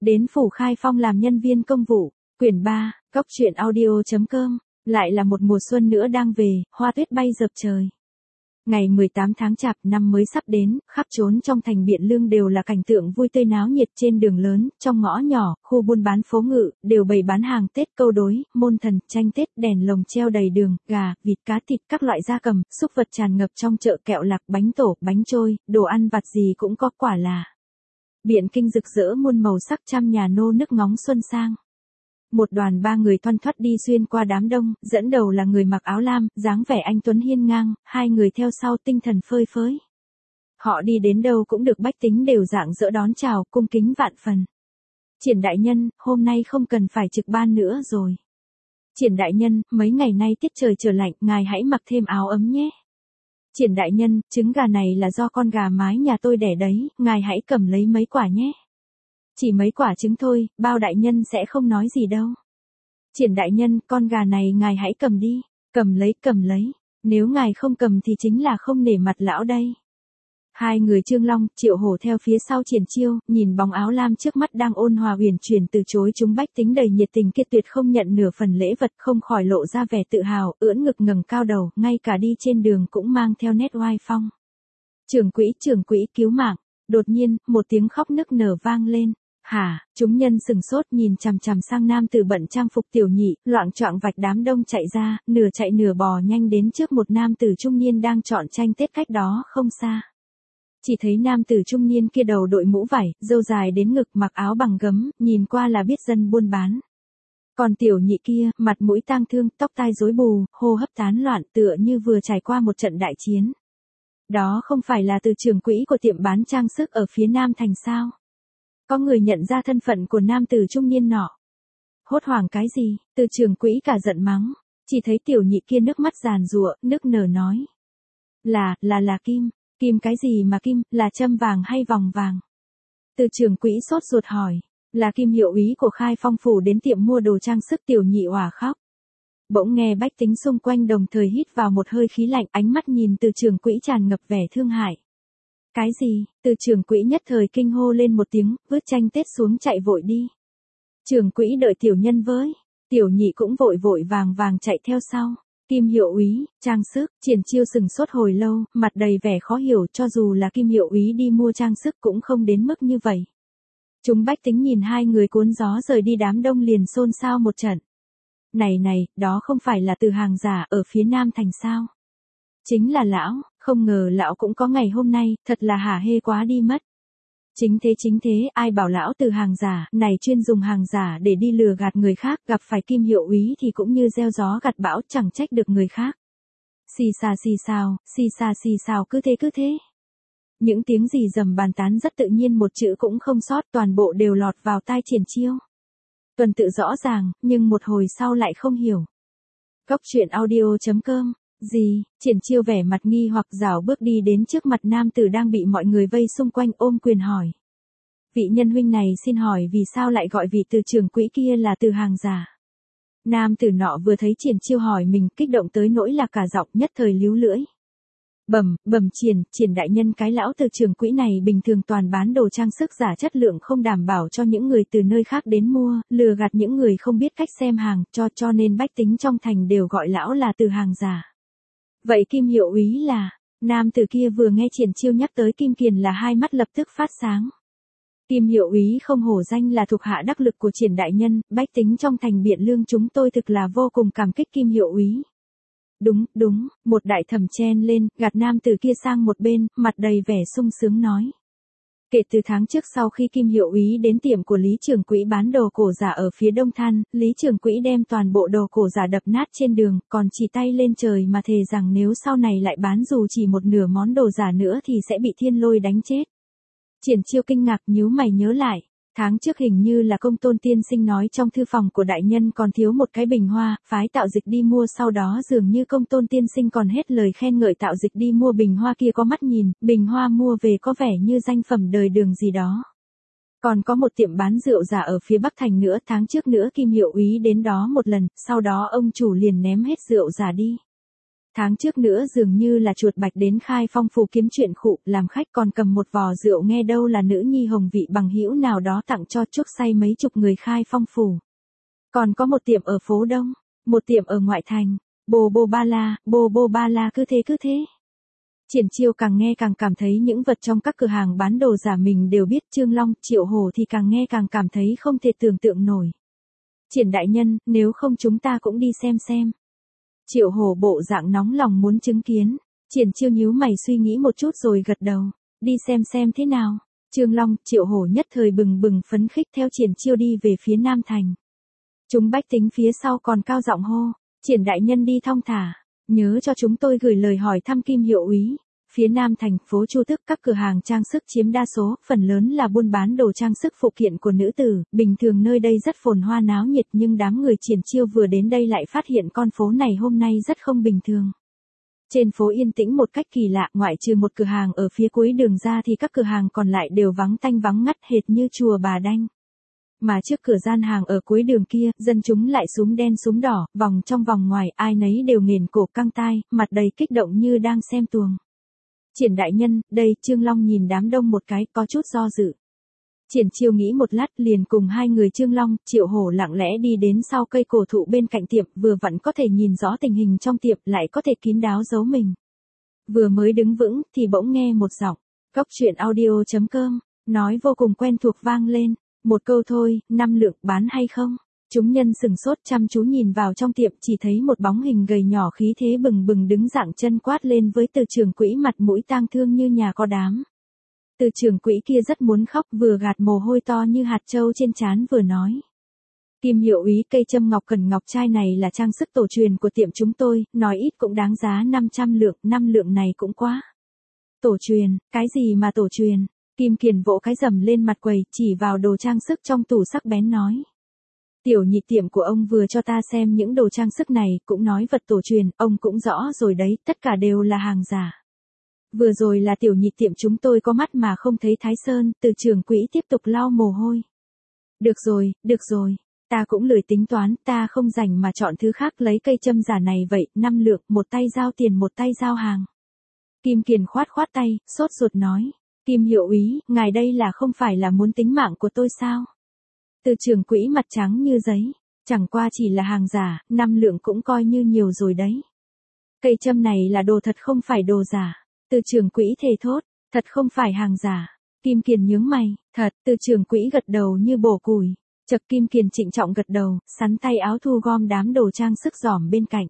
Đến phủ Khai Phong làm nhân viên công vụ. Quyển 3, Cốc truyện audio.com. Lại là một mùa xuân nữa đang về, hoa tuyết bay dập trời. Ngày 18 tháng Chạp, năm mới sắp đến, khắp trốn trong thành Biện Lương đều là cảnh tượng vui tươi náo nhiệt. Trên đường lớn, trong ngõ nhỏ, khu buôn bán phố ngự, đều bày bán hàng Tết, câu đối, môn thần, tranh Tết, đèn lồng treo đầy đường, gà, vịt, cá thịt, các loại gia cầm, súc vật tràn ngập trong chợ, kẹo lạc, bánh tổ, bánh trôi, đồ ăn vặt gì cũng có, quả là Biện Kinh rực rỡ muôn màu sắc, trăm nhà nô nức ngóng xuân sang. Một đoàn ba người thoăn thoắt đi xuyên qua đám đông, dẫn đầu là người mặc áo lam, dáng vẻ anh tuấn hiên ngang, hai người theo sau tinh thần phơi phới. Họ đi đến đâu cũng được bách tính đều rạng rỡ đón chào, cung kính vạn phần. Triển đại nhân, hôm nay không cần phải trực ban nữa rồi. Triển đại nhân, mấy ngày nay tiết trời trở lạnh, ngài hãy mặc thêm áo ấm nhé. Triển đại nhân, trứng gà này là do con gà mái nhà tôi đẻ đấy, ngài hãy cầm lấy mấy quả nhé. Chỉ mấy quả trứng thôi, bao đại nhân sẽ không nói gì đâu. Triển đại nhân, con gà này ngài hãy cầm đi. Cầm lấy. Nếu ngài không cầm thì chính là không nể mặt lão đây. Hai người Trương Long, Triệu Hổ theo phía sau Triển Chiêu, nhìn bóng áo lam trước mắt đang ôn hòa uyển chuyển từ chối chúng bách tính đầy nhiệt tình kia, tuyệt không nhận nửa phần lễ vật, không khỏi lộ ra vẻ tự hào, ưỡn ngực ngẩng cao đầu, ngay cả đi trên đường cũng mang theo nét oai phong. Trưởng quỹ cứu mạng. Đột nhiên, một tiếng khóc nức nở vang lên. Hả, chúng nhân sừng sốt nhìn chằm chằm sang nam tử bận trang phục Tiểu Nhị, loạng choạng vạch đám đông chạy ra, nửa chạy nửa bò nhanh đến trước một nam tử trung niên đang chọn tranh Tết cách đó không xa. Chỉ thấy nam tử trung niên kia đầu đội mũ vải, râu dài đến ngực, mặc áo bằng gấm, nhìn qua là biết dân buôn bán. Còn Tiểu Nhị kia, mặt mũi tang thương, tóc tai rối bù, hô hấp tán loạn, tựa như vừa trải qua một trận đại chiến. Đó không phải là từ trưởng quỹ của tiệm bán trang sức ở phía Nam thành sao? Có người nhận ra thân phận của nam tử trung niên nọ. Hốt hoảng cái gì, từ trưởng quỹ cả giận mắng. Chỉ thấy Tiểu Nhị kia nước mắt giàn giụa, nức nở nói. Là kim. Kim cái gì mà kim, là châm vàng hay vòng vàng? Từ trưởng quỹ sốt ruột hỏi. Là kim hiệu úy của Khai Phong phủ đến tiệm mua đồ trang sức. Tiểu Nhị òa khóc. Bỗng nghe bách tính xung quanh đồng thời hít vào một hơi khí lạnh, ánh mắt nhìn từ trưởng quỹ tràn ngập vẻ thương hại. Cái gì? Từ trưởng quỹ nhất thời kinh hô lên một tiếng, vứt tranh Tết xuống chạy vội đi. Trưởng quỹ đợi tiểu nhân với. Tiểu Nhị cũng vội vàng chạy theo sau. Kim hiệu úy, trang sức, Triển Chiêu sừng sốt hồi lâu, mặt đầy vẻ khó hiểu, cho dù là Kim hiệu úy đi mua trang sức cũng không đến mức như vậy. Chúng bách tính nhìn hai người cuốn gió rời đi, đám đông liền xôn xao một trận. Này, đó không phải là từ hàng giả ở phía Nam thành sao? Chính là lão, không ngờ lão cũng có ngày hôm nay, thật là hả hê quá đi mất. Chính thế, ai bảo lão từ hàng giả, này chuyên dùng hàng giả để đi lừa gạt người khác, gặp phải Kim hiệu úy thì cũng như gieo gió gặt bão, chẳng trách được người khác. Xì xào, cứ thế. Những tiếng gì rầm bàn tán rất tự nhiên, một chữ cũng không sót, toàn bộ đều lọt vào tai Triển Chiêu. Tuần tự rõ ràng, nhưng một hồi sau lại không hiểu. Cốc truyện audio.com. Gì? Triển Chiêu vẻ mặt nghi hoặc rảo bước đi đến trước mặt nam tử đang bị mọi người vây xung quanh, ôm quyền hỏi. Vị nhân huynh này xin hỏi vì sao lại gọi vị từ trưởng quỹ kia là từ hàng giả? Nam tử nọ vừa thấy Triển Chiêu hỏi mình, kích động tới nỗi là cả giọng nhất thời líu lưỡi. Bẩm Triển đại nhân, cái lão từ trưởng quỹ này bình thường toàn bán đồ trang sức giả chất lượng không đảm bảo cho những người từ nơi khác đến mua, lừa gạt những người không biết cách xem hàng, cho nên bách tính trong thành đều gọi lão là từ hàng giả. Vậy Kim hiệu úy là? Nam tử kia vừa nghe Triển Chiêu nhắc tới Kim Kiền là hai mắt lập tức phát sáng. Kim hiệu úy không hổ danh là thuộc hạ đắc lực của Triển đại nhân, bách tính trong thành Biện Lương chúng tôi thực là vô cùng cảm kích Kim hiệu úy. Đúng, một đại thẩm chen lên, gạt nam tử kia sang một bên, mặt đầy vẻ sung sướng nói. Kể từ tháng trước, sau khi Kim hiệu úy đến tiệm của Lý trưởng quỹ bán đồ cổ giả ở phía Đông Than, Lý trưởng quỹ đem toàn bộ đồ cổ giả đập nát trên đường, còn chỉ tay lên trời mà thề rằng nếu sau này lại bán dù chỉ một nửa món đồ giả nữa thì sẽ bị thiên lôi đánh chết. Triển Chiêu kinh ngạc nhíu mày nhớ lại. Tháng trước hình như là Công Tôn tiên sinh nói trong thư phòng của đại nhân còn thiếu một cái bình hoa, phái Tạo Dịch đi mua, sau đó dường như Công Tôn tiên sinh còn hết lời khen ngợi Tạo Dịch đi mua bình hoa kia có mắt nhìn, bình hoa mua về có vẻ như danh phẩm đời đường gì đó. Còn có một tiệm bán rượu giả ở phía Bắc thành nữa, tháng trước nữa Kim hiệu úy đến đó một lần, sau đó ông chủ liền ném hết rượu giả đi. Tháng trước nữa dường như là chuột bạch đến Khai Phong Phủ kiếm chuyện khụ, làm khách còn cầm một vò rượu, nghe đâu là nữ nhi hồng vị bằng hữu nào đó tặng cho, chuốc say mấy chục người Khai Phong Phủ. Còn có một tiệm ở phố Đông, một tiệm ở ngoại thành, bô bô ba la cứ thế. Triển Chiêu càng nghe càng cảm thấy những vật trong các cửa hàng bán đồ giả mình đều biết, Trương Long, Triệu Hổ thì càng nghe càng cảm thấy không thể tưởng tượng nổi. Triển đại nhân, nếu không chúng ta cũng đi xem. Triệu Hổ bộ dạng nóng lòng muốn chứng kiến. Triển Chiêu nhíu mày suy nghĩ một chút rồi gật đầu. Đi xem thế nào. Trương Long, Triệu Hổ nhất thời bừng bừng phấn khích theo Triển Chiêu đi về phía Nam Thành. Chúng bách tính phía sau còn cao giọng hô. Triển đại nhân đi thong thả. Nhớ cho chúng tôi gửi lời hỏi thăm Kim hiệu úy. Phía Nam thành phố Chu Tước, các cửa hàng trang sức chiếm đa số, phần lớn là buôn bán đồ trang sức phụ kiện của nữ tử, bình thường nơi đây rất phồn hoa náo nhiệt, nhưng đám người Triển Chiêu vừa đến đây lại phát hiện con phố này hôm nay rất không bình thường. Trên phố yên tĩnh một cách kỳ lạ, ngoại trừ một cửa hàng ở phía cuối đường ra thì các cửa hàng còn lại đều vắng tanh vắng ngắt hệt như chùa Bà Đanh. Mà trước cửa gian hàng ở cuối đường kia, dân chúng lại súm đen súm đỏ, vòng trong vòng ngoài, ai nấy đều nghển cổ căng tai, mặt đầy kích động như đang xem tuồng. Triển đại nhân, đây, Trương Long nhìn đám đông một cái, có chút do dự. Triển Chiêu nghĩ một lát liền cùng hai người Trương Long, Triệu Hổ lặng lẽ đi đến sau cây cổ thụ bên cạnh tiệm, vừa vặn có thể nhìn rõ tình hình trong tiệm, lại có thể kín đáo giấu mình. Vừa mới đứng vững, thì bỗng nghe một giọng, Cóc Truyện Audio.com, nói vô cùng quen thuộc vang lên. Một câu thôi, 5 lượng, bán hay không? Chúng nhân sừng sốt chăm chú nhìn vào trong tiệm, chỉ thấy một bóng hình gầy nhỏ khí thế bừng bừng đứng dạng chân quát lên với Từ trưởng quỹ, mặt mũi tang thương như nhà có đám. Từ trưởng quỹ kia rất muốn khóc, vừa gạt mồ hôi to như hạt châu trên trán vừa nói. Kim hiệu úy, cây châm ngọc cần ngọc trai này là trang sức tổ truyền của tiệm chúng tôi, nói ít cũng đáng giá 500 lượng, 5 lượng này cũng quá. Tổ truyền, cái gì mà tổ truyền? Kim Kiền vỗ cái rầm lên mặt quầy, chỉ vào đồ trang sức trong tủ sắc bén nói. Tiểu nhị tiệm của ông vừa cho ta xem những đồ trang sức này, cũng nói vật tổ truyền, ông cũng rõ rồi đấy, tất cả đều là hàng giả. Vừa rồi là tiểu nhị tiệm chúng tôi có mắt mà không thấy Thái Sơn, Từ trưởng quỹ tiếp tục lau mồ hôi. Được rồi, ta cũng lười tính toán, ta không rảnh mà chọn thứ khác, lấy cây châm giả này vậy, 5 lượng, một tay giao tiền một tay giao hàng. Kim Kiền khoát tay, sốt ruột nói. Kim hiệu úy, ngài đây là không phải là muốn tính mạng của tôi sao? Từ trưởng quỹ mặt trắng như giấy, chẳng qua chỉ là hàng giả, 5 lượng cũng coi như nhiều rồi đấy. Cây châm này là đồ thật không phải đồ giả. Từ trưởng quỹ thề thốt, thật không phải hàng giả. Kim Kiền nhướng mày, thật, từ trưởng quỹ gật đầu như bổ củi. Chợt Kim Kiền trịnh trọng gật đầu, sắn tay áo thu gom đám đồ trang sức giỏm bên cạnh.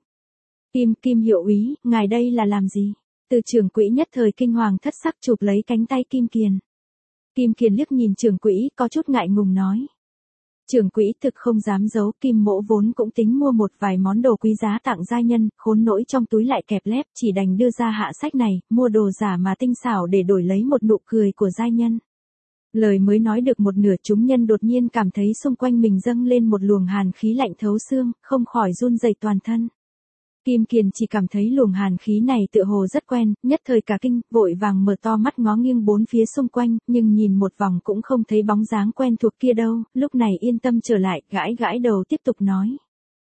Kim hiệu úy, ngài đây là làm gì? Từ trưởng quỹ nhất thời kinh hoàng thất sắc chụp lấy cánh tay Kim Kiền. Kim Kiền liếc nhìn trưởng quỹ, có chút ngại ngùng nói. Trưởng quỹ thực không dám giấu, Kim mỗ vốn cũng tính mua một vài món đồ quý giá tặng gia nhân, khốn nỗi trong túi lại kẹp lép, chỉ đành đưa ra hạ sách này, mua đồ giả mà tinh xảo để đổi lấy một nụ cười của gia nhân. Lời mới nói được một nửa, chúng nhân đột nhiên cảm thấy xung quanh mình dâng lên một luồng hàn khí lạnh thấu xương, không khỏi run rẩy toàn thân. Kim Kiền chỉ cảm thấy luồng hàn khí này tựa hồ rất quen, nhất thời cả kinh, vội vàng mở to mắt ngó nghiêng bốn phía xung quanh, nhưng nhìn một vòng cũng không thấy bóng dáng quen thuộc kia đâu, lúc này yên tâm trở lại, gãi đầu tiếp tục nói.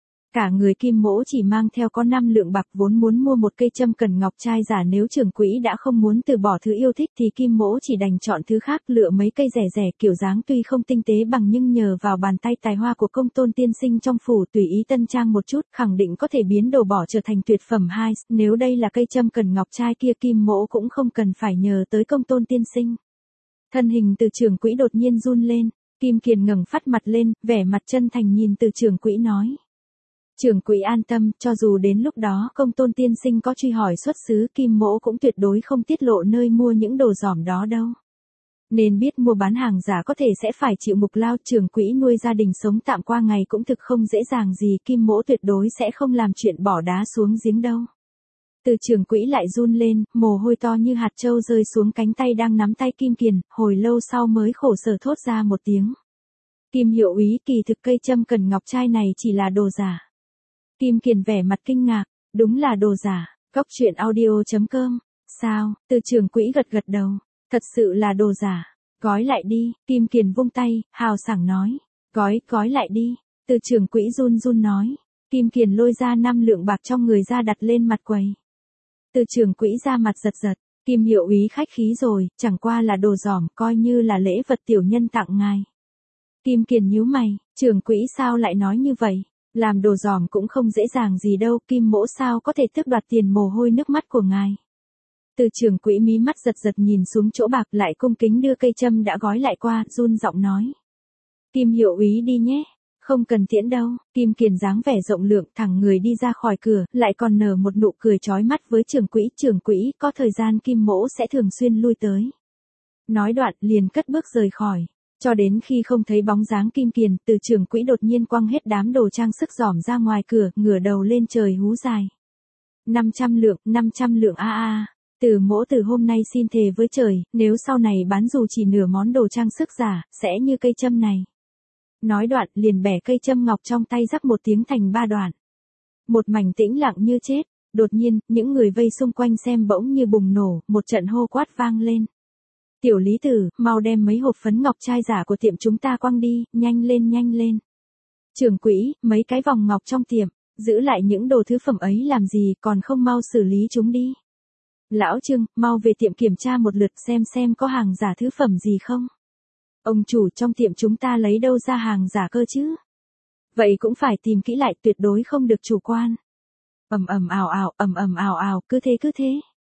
Cả người Kim mỗ chỉ mang theo có 5 lượng bạc, vốn muốn mua một cây châm cần ngọc trai giả, nếu trưởng quỹ đã không muốn từ bỏ thứ yêu thích thì Kim mỗ chỉ đành chọn thứ khác, lựa mấy cây rẻ kiểu dáng tuy không tinh tế bằng nhưng nhờ vào bàn tay tài hoa của công tôn tiên sinh trong phủ tùy ý tân trang một chút, khẳng định có thể biến đồ bỏ trở thành tuyệt phẩm hai, nếu đây là cây châm cần ngọc trai kia Kim mỗ cũng không cần phải nhờ tới công tôn tiên sinh. Thân hình từ trưởng quỹ đột nhiên run lên, Kim Kiền ngẩng phát mặt lên, vẻ mặt chân thành nhìn từ trưởng quỹ nói. Trưởng quỹ an tâm, cho dù đến lúc đó công tôn tiên sinh có truy hỏi xuất xứ, Kim mỗ cũng tuyệt đối không tiết lộ nơi mua những đồ giỏm đó đâu. Nên biết mua bán hàng giả có thể sẽ phải chịu mục lao, trưởng quỹ nuôi gia đình sống tạm qua ngày cũng thực không dễ dàng gì, Kim mỗ tuyệt đối sẽ không làm chuyện bỏ đá xuống giếng đâu. Từ trưởng quỹ lại run lên, mồ hôi to như hạt châu rơi xuống cánh tay đang nắm tay Kim Kiền, hồi lâu sau mới khổ sở thốt ra một tiếng. Kim hiệu úy, kỳ thực cây châm cần ngọc trai này chỉ là đồ giả. Kim Kiền vẻ mặt kinh ngạc, đúng là đồ giả. Cóc Truyện Audio.com, sao? Từ trưởng quỹ gật đầu, thật sự là đồ giả. Gói lại đi, Kim Kiền vung tay, hào sảng nói. Gói lại đi. Từ trưởng quỹ run nói. Kim Kiền lôi ra 5 lượng bạc trong người ra đặt lên mặt quầy. Từ trưởng quỹ ra mặt giật giật, Kim hiệu úy khách khí rồi, chẳng qua là đồ giỏm, coi như là lễ vật tiểu nhân tặng ngài. Kim Kiền nhíu mày, trưởng quỹ sao lại nói như vậy? Làm đồ giỏm cũng không dễ dàng gì đâu, Kim mỗ sao có thể tước đoạt tiền mồ hôi nước mắt của ngài. Từ trưởng quỹ mí mắt giật giật nhìn xuống chỗ bạc, lại cung kính đưa cây châm đã gói lại qua, run giọng nói. Kim hiệu úy đi nhé. Không cần tiễn đâu. Kim Kiền dáng vẻ rộng lượng thẳng người đi ra khỏi cửa, lại còn nở một nụ cười chói mắt với trưởng quỹ, có thời gian Kim mỗ sẽ thường xuyên lui tới. Nói đoạn liền cất bước rời khỏi. Cho đến khi không thấy bóng dáng Kim Kiền, từ trưởng quỹ đột nhiên quăng hết đám đồ trang sức giỏm ra ngoài cửa, ngửa đầu lên trời hú dài. 500 lượng a. Từ mỗ từ hôm nay xin thề với trời, nếu sau này bán dù chỉ nửa món đồ trang sức giả, sẽ như cây châm này. Nói đoạn liền bẻ cây châm ngọc trong tay rắc một tiếng thành 3 đoạn. Một mảnh tĩnh lặng như chết, đột nhiên, những người vây xung quanh xem bỗng như bùng nổ, một trận hô quát vang lên. Tiểu Lý Tử, mau đem mấy hộp phấn ngọc trai giả của tiệm chúng ta quăng đi, nhanh lên. Trưởng quỹ, mấy cái vòng ngọc trong tiệm, giữ lại những đồ thứ phẩm ấy làm gì, còn không mau xử lý chúng đi. Lão Trương, mau về tiệm kiểm tra một lượt xem có hàng giả thứ phẩm gì không. Ông chủ, trong tiệm chúng ta lấy đâu ra hàng giả cơ chứ? Vậy cũng phải tìm kỹ lại, tuyệt đối không được chủ quan. Ầm ầm ào, cứ thế.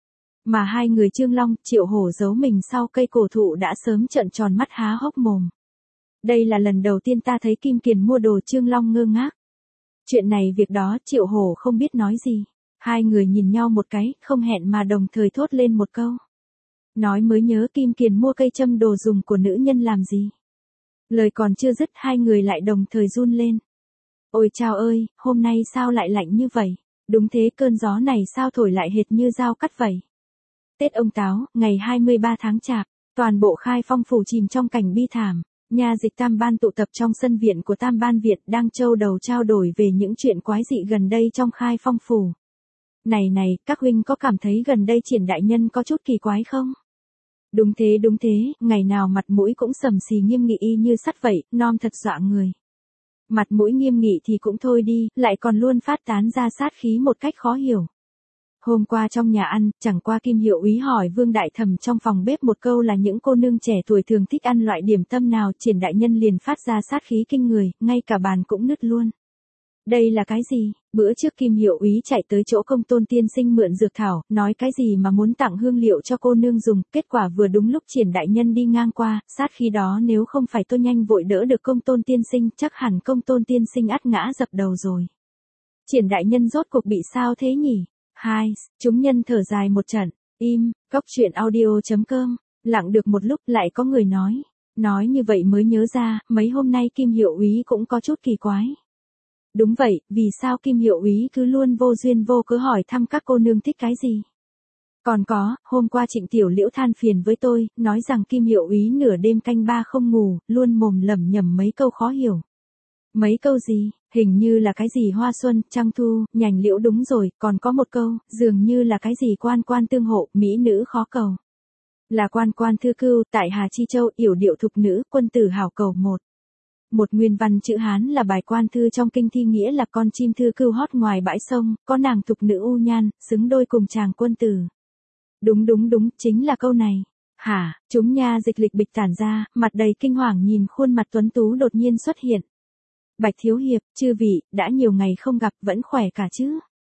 Mà hai người Trương Long, Triệu Hổ giấu mình sau cây cổ thụ đã sớm trợn tròn mắt há hốc mồm. Đây là lần đầu tiên ta thấy Kim Kiền mua đồ. Trương Long ngơ ngác. Chuyện này việc đó, Triệu Hổ không biết nói gì. Hai người nhìn nhau một cái, không hẹn mà đồng thời thốt lên một câu. Nói mới nhớ, Kim Kiền mua cây châm đồ dùng của nữ nhân làm gì? Lời còn chưa dứt, hai người lại đồng thời run lên. Ôi chao ơi, hôm nay sao lại lạnh như vậy? Đúng thế, cơn gió này sao thổi lại hệt như dao cắt vậy? Tết Ông Táo, ngày 23 tháng Chạp, toàn bộ Khai Phong phủ chìm trong cảnh bi thảm. Nha dịch Tam Ban tụ tập trong sân viện của Tam Ban Viện đang châu đầu trao đổi về những chuyện quái dị gần đây trong Khai Phong phủ. Này, các huynh có cảm thấy gần đây Triển đại nhân có chút kỳ quái không? Đúng thế, ngày nào mặt mũi cũng sầm xì nghiêm nghị y như sắt vậy, non thật dọa người. Mặt mũi nghiêm nghị thì cũng thôi đi, lại còn luôn phát tán ra sát khí một cách khó hiểu. Hôm qua trong nhà ăn, chẳng qua Kim hiệu úy hỏi Vương Đại Thẩm trong phòng bếp một câu là những cô nương trẻ tuổi thường thích ăn loại điểm tâm nào, Triển đại nhân liền phát ra sát khí kinh người, ngay cả bàn cũng nứt luôn. Đây là cái gì? Bữa trước Kim hiệu úy chạy tới chỗ Công Tôn tiên sinh mượn dược thảo, nói cái gì mà muốn tặng hương liệu cho cô nương dùng, kết quả vừa đúng lúc Triển đại nhân đi ngang qua, sát khí đó nếu không phải tôi nhanh vội đỡ được Công Tôn tiên sinh, chắc hẳn Công Tôn tiên sinh ắt ngã dập đầu rồi. Triển đại nhân rốt cuộc bị sao thế nhỉ? Chúng nhân thở dài một trận, im, Cóc Truyện Audio.com, lặng được một lúc lại có người nói như vậy mới nhớ ra, mấy hôm nay Kim hiệu úy cũng có chút kỳ quái. Đúng vậy, vì sao Kim hiệu úy cứ luôn vô duyên vô cớ hỏi thăm các cô nương thích cái gì? Còn có, hôm qua Trịnh Tiểu Liễu than phiền với tôi, nói rằng Kim hiệu úy nửa đêm canh ba không ngủ, luôn mồm lẩm nhẩm mấy câu khó hiểu. Mấy câu gì? Hình như là cái gì hoa xuân, trăng thu, nhành liễu, đúng rồi, còn có một câu, dường như là cái gì quan tương hộ, mỹ nữ khó cầu. Là quan thư cưu, tại Hà Chi Châu, yểu điệu thục nữ, quân tử hảo cầu một. Một nguyên văn chữ Hán là bài quan thư trong kinh thi, nghĩa là con chim thư cưu hót ngoài bãi sông, có nàng thục nữ u nhan, xứng đôi cùng chàng quân tử. Đúng, chính là câu này. Hả, chúng nha dịch lịch bịch tản ra, mặt đầy kinh hoàng nhìn khuôn mặt tuấn tú đột nhiên xuất hiện. Bạch thiếu hiệp, chư vị, đã nhiều ngày không gặp, vẫn khỏe cả chứ?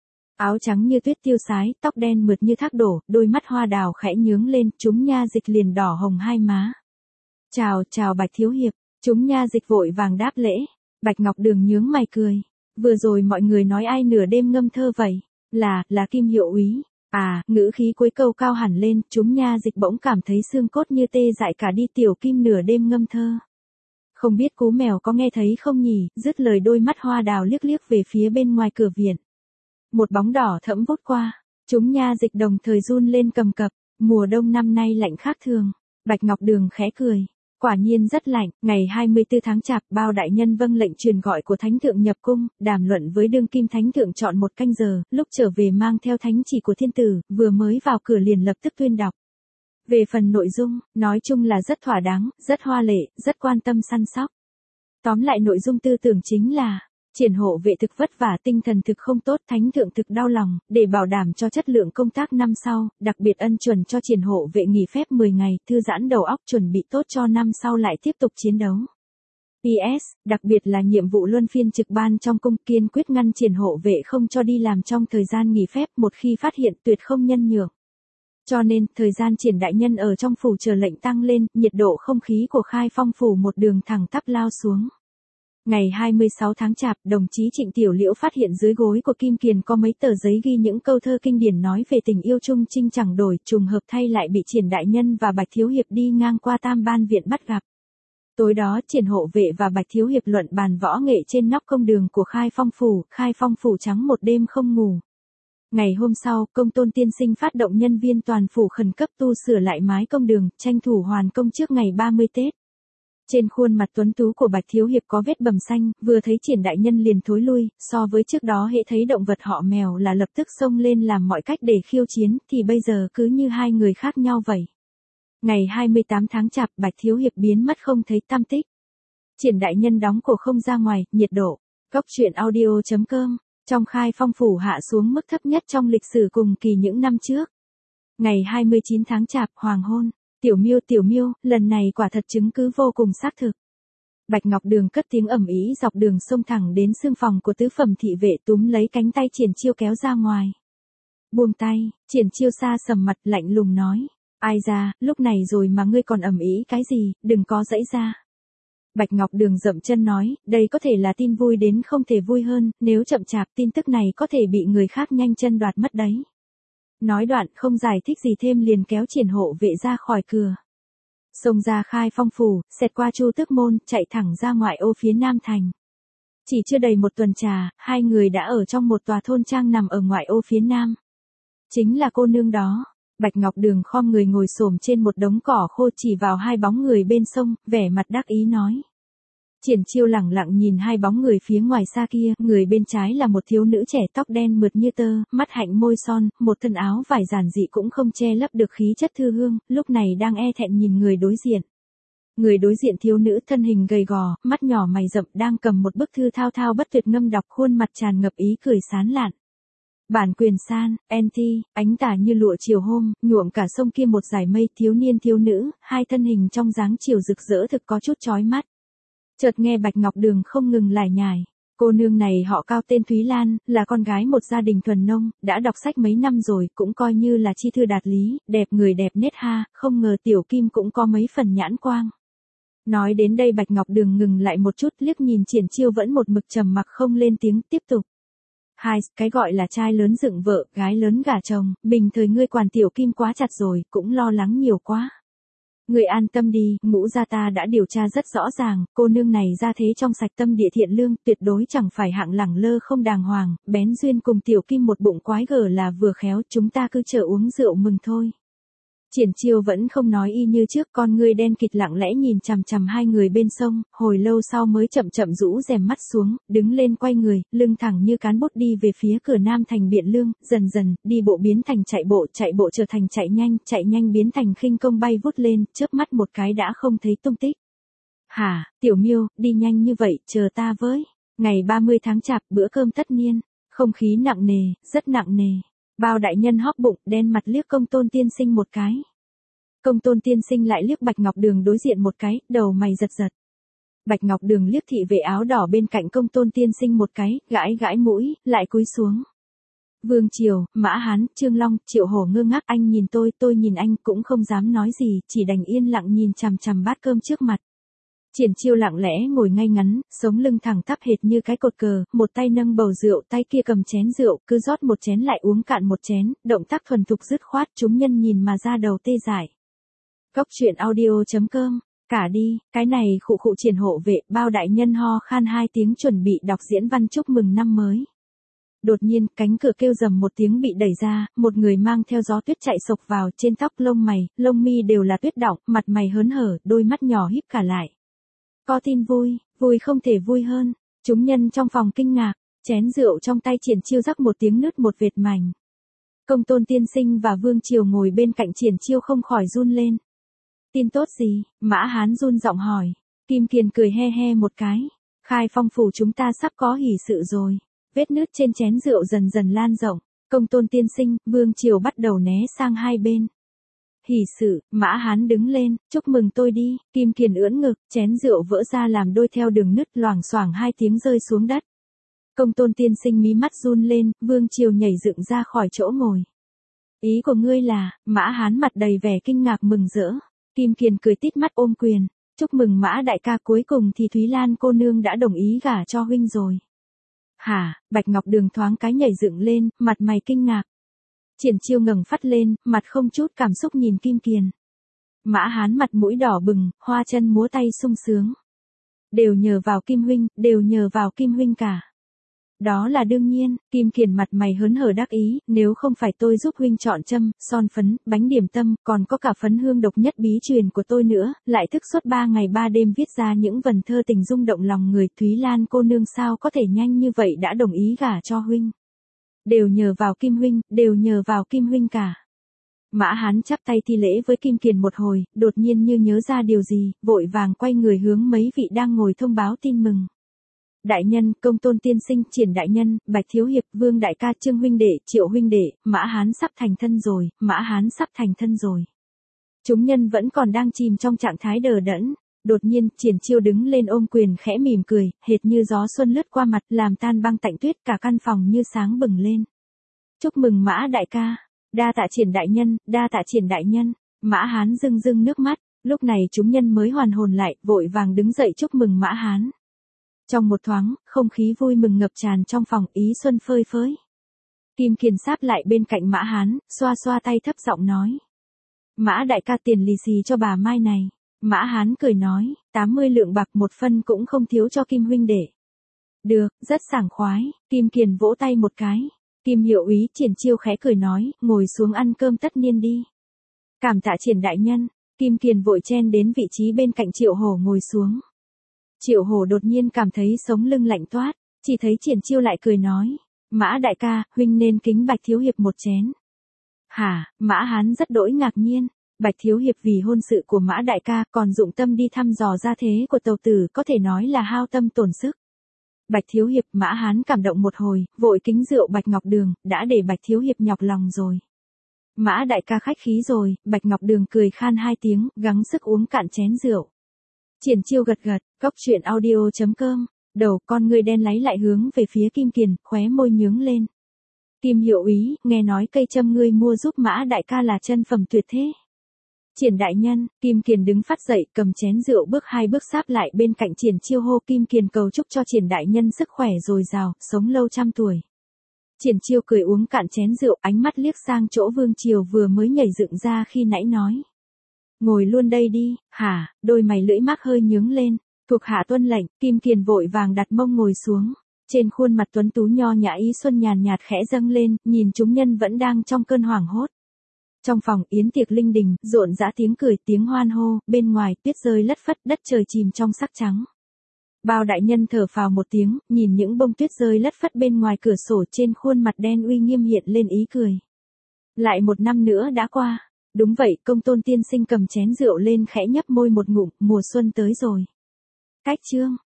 Áo trắng như tuyết tiêu sái, tóc đen mượt như thác đổ, đôi mắt hoa đào khẽ nhướng lên, chúng nha dịch liền đỏ hồng hai má. Chào Bạch thiếu hiệp, chúng nha dịch vội vàng đáp lễ. Bạch Ngọc Đường nhướng mày cười. Vừa rồi mọi người nói ai nửa đêm ngâm thơ vậy? Là Kim hiệu úy. À, ngữ khí cuối câu cao hẳn lên, chúng nha dịch bỗng cảm thấy xương cốt như tê dại cả đi. Tiểu Kim nửa đêm ngâm thơ. Không biết Cú Mèo có nghe thấy không nhỉ? Dứt lời đôi mắt hoa đào liếc về phía bên ngoài cửa viện. Một bóng đỏ thẫm vút qua, chúng nha dịch đồng thời run lên cầm cập, mùa đông năm nay lạnh khác thường. Bạch Ngọc Đường khẽ cười, quả nhiên rất lạnh. Ngày 24 tháng Chạp, bao đại nhân vâng lệnh truyền gọi của Thánh thượng nhập cung, đàm luận với đương kim Thánh thượng chọn một canh giờ, lúc trở về mang theo thánh chỉ của thiên tử, vừa mới vào cửa liền lập tức tuyên đọc. Về phần nội dung, nói chung là rất thỏa đáng, rất hoa lệ, rất quan tâm săn sóc. Tóm lại nội dung tư tưởng chính là, Triển hộ vệ thực vất vả, tinh thần thực không tốt, thánh thượng thực đau lòng, để bảo đảm cho chất lượng công tác năm sau, đặc biệt ân chuẩn cho triển hộ vệ nghỉ phép 10 ngày, thư giãn đầu óc chuẩn bị tốt cho năm sau lại tiếp tục chiến đấu. PS, đặc biệt là nhiệm vụ luân phiên trực ban trong cung, kiên quyết ngăn triển hộ vệ không cho đi làm trong thời gian nghỉ phép, một khi phát hiện tuyệt không nhân nhượng. Cho nên, thời gian triển đại nhân ở trong phủ chờ lệnh tăng lên, nhiệt độ không khí của Khai Phong phủ một đường thẳng tắp lao xuống. Ngày 26 tháng Chạp, đồng chí Trịnh Tiểu Liễu phát hiện dưới gối của Kim Kiền có mấy tờ giấy ghi những câu thơ kinh điển nói về tình yêu chung trinh chẳng đổi, trùng hợp thay lại bị Triển đại nhân và Bạch Thiếu Hiệp đi ngang qua Tam Ban viện bắt gặp. Tối đó, Triển hộ vệ và Bạch Thiếu Hiệp luận bàn võ nghệ trên nóc công đường của Khai Phong phủ trắng một đêm không ngủ. Ngày hôm sau, Công Tôn tiên sinh phát động nhân viên toàn phủ khẩn cấp tu sửa lại mái công đường, tranh thủ hoàn công trước ngày 30 Tết. Trên khuôn mặt tuấn tú của Bạch Thiếu Hiệp có vết bầm xanh, vừa thấy Triển đại nhân liền thối lui, so với trước đó hễ thấy động vật họ mèo là lập tức xông lên làm mọi cách để khiêu chiến, thì bây giờ cứ như hai người khác nhau vậy. Ngày 28 tháng Chạp, Bạch Thiếu Hiệp biến mất không thấy tăm tích. Triển đại nhân đóng cổ không ra ngoài, nhiệt độ. Cốc truyện audio.com. Trong Khai Phong phủ hạ xuống mức thấp nhất trong lịch sử cùng kỳ những năm trước. Ngày 29 tháng Chạp, hoàng hôn. Tiểu Miêu, lần này quả thật chứng cứ vô cùng xác thực. Bạch Ngọc Đường cất tiếng ầm ĩ dọc đường xông thẳng đến xương phòng của tứ phẩm thị vệ, túm lấy cánh tay Triển Chiêu kéo ra ngoài. Buông tay, Triển Chiêu xa sầm mặt lạnh lùng nói. Ai ra, lúc này rồi mà ngươi còn ầm ĩ cái gì, đừng có giãy ra. Bạch Ngọc Đường dậm chân nói, đây có thể là tin vui đến không thể vui hơn, nếu chậm chạp tin tức này có thể bị người khác nhanh chân đoạt mất đấy. Nói đoạn không giải thích gì thêm liền kéo Triển hộ vệ ra khỏi cửa. Xông ra Khai Phong phủ, xẹt qua Chu Tước môn, chạy thẳng ra ngoại ô phía Nam thành. Chỉ chưa đầy một tuần trà, hai người đã ở trong một tòa thôn trang nằm ở ngoại ô phía Nam. Chính là cô nương đó. Bạch Ngọc Đường khom người ngồi xổm trên một đống cỏ khô chỉ vào hai bóng người bên sông, vẻ mặt đắc ý nói. Triển Chiêu lẳng lặng nhìn hai bóng người phía ngoài xa kia, người bên trái là một thiếu nữ trẻ tóc đen mượt như tơ, mắt hạnh môi son, một thân áo vải giản dị cũng không che lấp được khí chất thư hương, lúc này đang e thẹn nhìn người đối diện. Người đối diện thiếu nữ thân hình gầy gò, mắt nhỏ mày rậm đang cầm một bức thư thao thao bất tuyệt ngâm đọc, khuôn mặt tràn ngập ý cười sán lạn. Bản quyền san, NT, ánh tà như lụa chiều hôm, nhuộm cả sông kia một dải mây, thiếu niên thiếu nữ, hai thân hình trong dáng chiều rực rỡ thực có chút chói mắt. Chợt nghe Bạch Ngọc Đường không ngừng lải nhải. Cô nương này họ Cao tên Thúy Lan, là con gái một gia đình thuần nông, đã đọc sách mấy năm rồi, cũng coi như là chi thư đạt lý, đẹp người đẹp nết ha, không ngờ Tiểu Kim cũng có mấy phần nhãn quang. Nói đến đây Bạch Ngọc Đường ngừng lại một chút, liếc nhìn Triển Chiêu vẫn một mực trầm mặc không lên tiếng, tiếp tục. Hai, cái gọi là trai lớn dựng vợ, gái lớn gả chồng, bình thời ngươi quản Tiểu Kim quá chặt rồi, cũng lo lắng nhiều quá. Ngươi an tâm đi, Ngũ gia ta đã điều tra rất rõ ràng, cô nương này ra thế trong sạch tâm địa thiện lương, tuyệt đối chẳng phải hạng lẳng lơ không đàng hoàng, bén duyên cùng Tiểu Kim một bụng quái gở là vừa khéo, chúng ta cứ chờ uống rượu mừng thôi. Triển Chiêu vẫn không nói y như trước, con ngươi đen kịt lặng lẽ nhìn chằm chằm hai người bên sông, hồi lâu sau mới chậm chậm rũ rèm mắt xuống, đứng lên quay người, lưng thẳng như cán bút đi về phía cửa Nam thành Biện Lương, dần dần, đi bộ biến thành chạy bộ trở thành chạy nhanh biến thành khinh công bay vút lên, chớp mắt một cái đã không thấy tung tích. Hả, Tiểu Miêu, đi nhanh như vậy, chờ ta với. Ngày 30 tháng Chạp, bữa cơm tất niên, không khí nặng nề, rất nặng nề. Bao đại nhân hóp bụng, đen mặt liếc Công Tôn tiên sinh một cái. Công Tôn tiên sinh lại liếc Bạch Ngọc Đường đối diện một cái, đầu mày giật giật. Bạch Ngọc Đường liếc thị vệ áo đỏ bên cạnh Công Tôn tiên sinh một cái, gãi mũi, lại cúi xuống. Vương Triều, Mã Hán, Trương Long, Triệu Hổ ngơ ngác, anh nhìn tôi nhìn anh, cũng không dám nói gì, chỉ đành yên lặng nhìn chằm chằm bát cơm trước mặt. Triển Chiêu lặng lẽ ngồi ngay ngắn, sống lưng thẳng tắp hệt như cái cột cờ, một tay nâng bầu rượu, tay kia cầm chén rượu, cứ rót một chén lại uống cạn một chén, động tác thuần thục dứt khoát, chúng nhân nhìn mà ra đầu tê dại. Cốc truyện audio.com, cả đi, cái này khụ Triển hộ vệ, bao đại nhân ho khan hai tiếng chuẩn bị đọc diễn văn chúc mừng năm mới. Đột nhiên, cánh cửa kêu rầm một tiếng bị đẩy ra, một người mang theo gió tuyết chạy sộc vào, trên tóc lông mày, lông mi đều là tuyết đọng, mặt mày hớn hở, đôi mắt nhỏ híp cả lại. Có tin vui, vui không thể vui hơn. Chúng nhân trong phòng kinh ngạc, chén rượu trong tay Triển Chiêu rắc một tiếng nứt một vệt mảnh. Công Tôn tiên sinh và Vương Triều ngồi bên cạnh Triển Chiêu không khỏi run lên. Tin tốt gì? Mã Hán run giọng hỏi. Kim Kiền cười he he một cái. Khai Phong phủ chúng ta sắp có hỷ sự rồi. Vết nứt trên chén rượu dần dần lan rộng. Công tôn tiên sinh, Vương Triều bắt đầu né sang hai bên. Hỷ sự, Mã Hán đứng lên, chúc mừng tôi đi. Kim Kiền ưỡn ngực, chén rượu vỡ ra làm đôi theo đường nứt loảng xoảng hai tiếng rơi xuống đất. Công tôn tiên sinh mí mắt run lên, Vương Triều nhảy dựng ra khỏi chỗ ngồi. Ý của ngươi là, Mã Hán mặt đầy vẻ kinh ngạc mừng rỡ. Kim Kiền cười tít mắt ôm quyền. Chúc mừng Mã đại ca, cuối cùng thì Thúy Lan cô nương đã đồng ý gả cho huynh rồi. Hả? Bạch Ngọc Đường thoáng cái nhảy dựng lên, mặt mày kinh ngạc. Triển Chiêu ngẩng phát lên, mặt không chút cảm xúc nhìn Kim Kiền. Mã Hán mặt mũi đỏ bừng, hoa chân múa tay sung sướng. Đều nhờ vào Kim huynh, đều nhờ vào Kim huynh cả. Đó là đương nhiên, Kim Kiền mặt mày hớn hở đắc ý, nếu không phải tôi giúp huynh chọn châm, son phấn, bánh điểm tâm, còn có cả phấn hương độc nhất bí truyền của tôi nữa, lại thức suốt 3 ngày 3 đêm viết ra những vần thơ tình rung động lòng người, Thúy Lan cô nương sao có thể nhanh như vậy đã đồng ý gả cho huynh. Đều nhờ vào Kim huynh, đều nhờ vào Kim huynh cả. Mã Hán chắp tay thi lễ với Kim Kiền một hồi, đột nhiên như nhớ ra điều gì, vội vàng quay người hướng mấy vị đang ngồi thông báo tin mừng. Đại nhân, Công tôn tiên sinh, Triển đại nhân, Bạch thiếu hiệp, Vương đại ca, Trương huynh đệ, Triệu huynh đệ, Mã Hán sắp thành thân rồi, Mã Hán sắp thành thân rồi. Chúng nhân vẫn còn đang chìm trong trạng thái đờ đẫn. Đột nhiên, Triển Chiêu đứng lên ôm quyền khẽ mỉm cười, hệt như gió xuân lướt qua mặt, làm tan băng tạnh tuyết, cả căn phòng như sáng bừng lên. Chúc mừng Mã đại ca, đa tạ Triển đại nhân, đa tạ Triển đại nhân. Mã Hán rưng rưng nước mắt, lúc này chúng nhân mới hoàn hồn lại, vội vàng đứng dậy chúc mừng Mã Hán. Trong một thoáng, không khí vui mừng ngập tràn trong phòng, ý xuân phơi phới. Kim Kiền sáp lại bên cạnh Mã Hán, xoa xoa tay thấp giọng nói. Mã đại ca, tiền lì xì cho bà Mai này. Mã Hán cười nói, 80 lượng bạc một phân cũng không thiếu cho Kim huynh đệ. Được, rất sảng khoái. Kim Kiền vỗ tay một cái. Kim hiệu úy, Triển Chiêu khẽ cười nói, ngồi xuống ăn cơm tất nhiên đi. Cảm tạ Triển đại nhân. Kim Kiền vội chen đến vị trí bên cạnh Triệu Hổ ngồi xuống. Triệu Hổ đột nhiên cảm thấy sống lưng lạnh toát, chỉ thấy Triển Chiêu lại cười nói, Mã đại ca, huynh nên kính Bạch thiếu hiệp một chén. Hả? Mã Hán rất đỗi ngạc nhiên. Bạch thiếu hiệp vì hôn sự của Mã đại ca còn dụng tâm đi thăm dò gia thế của tàu tử, có thể nói là hao tâm tổn sức. Bạch thiếu hiệp, Mã Hán cảm động một hồi, vội kính rượu Bạch Ngọc Đường, đã để Bạch thiếu hiệp nhọc lòng rồi. Mã đại ca khách khí rồi. Bạch Ngọc Đường cười khan hai tiếng, gắng sức uống cạn chén rượu. Triển Chiêu gật gật, cốc truyện audio.com, đầu con người đen láy lại hướng về phía Kim Kiền, khóe môi nhướng lên. Kim hiệu úy, nghe nói cây châm ngươi mua giúp Mã đại ca là chân phẩm tuyệt thế. Triển đại nhân. Kim Kiền đứng phát dậy, cầm chén rượu bước 2 bước sáp lại bên cạnh Triển Chiêu hô, Kim Kiền cầu chúc cho Triển đại nhân sức khỏe dồi dào, sống lâu trăm tuổi. Triển Chiêu cười uống cạn chén rượu, ánh mắt liếc sang chỗ Vương Triều vừa mới nhảy dựng ra khi nãy nói. Ngồi luôn đây đi. Hả? Đôi mày lưỡi mác hơi nhướng lên. Thuộc hạ tuân lệnh. Kim Kiền vội vàng đặt mông ngồi xuống. Trên khuôn mặt tuấn tú nho nhã ý xuân nhàn nhạt khẽ dâng lên, nhìn chúng nhân vẫn đang trong cơn hoảng hốt. Trong phòng yến tiệc linh đình, rộn rã tiếng cười, tiếng hoan hô, bên ngoài tuyết rơi lất phất, đất trời chìm trong sắc trắng. Bao đại nhân thở phào một tiếng, nhìn những bông tuyết rơi lất phất bên ngoài cửa sổ, trên khuôn mặt đen uy nghiêm hiện lên ý cười. Lại một năm nữa đã qua. Đúng vậy, Công tôn tiên sinh cầm chén rượu lên khẽ nhấp môi một ngụm, mùa xuân tới rồi. Cách chương.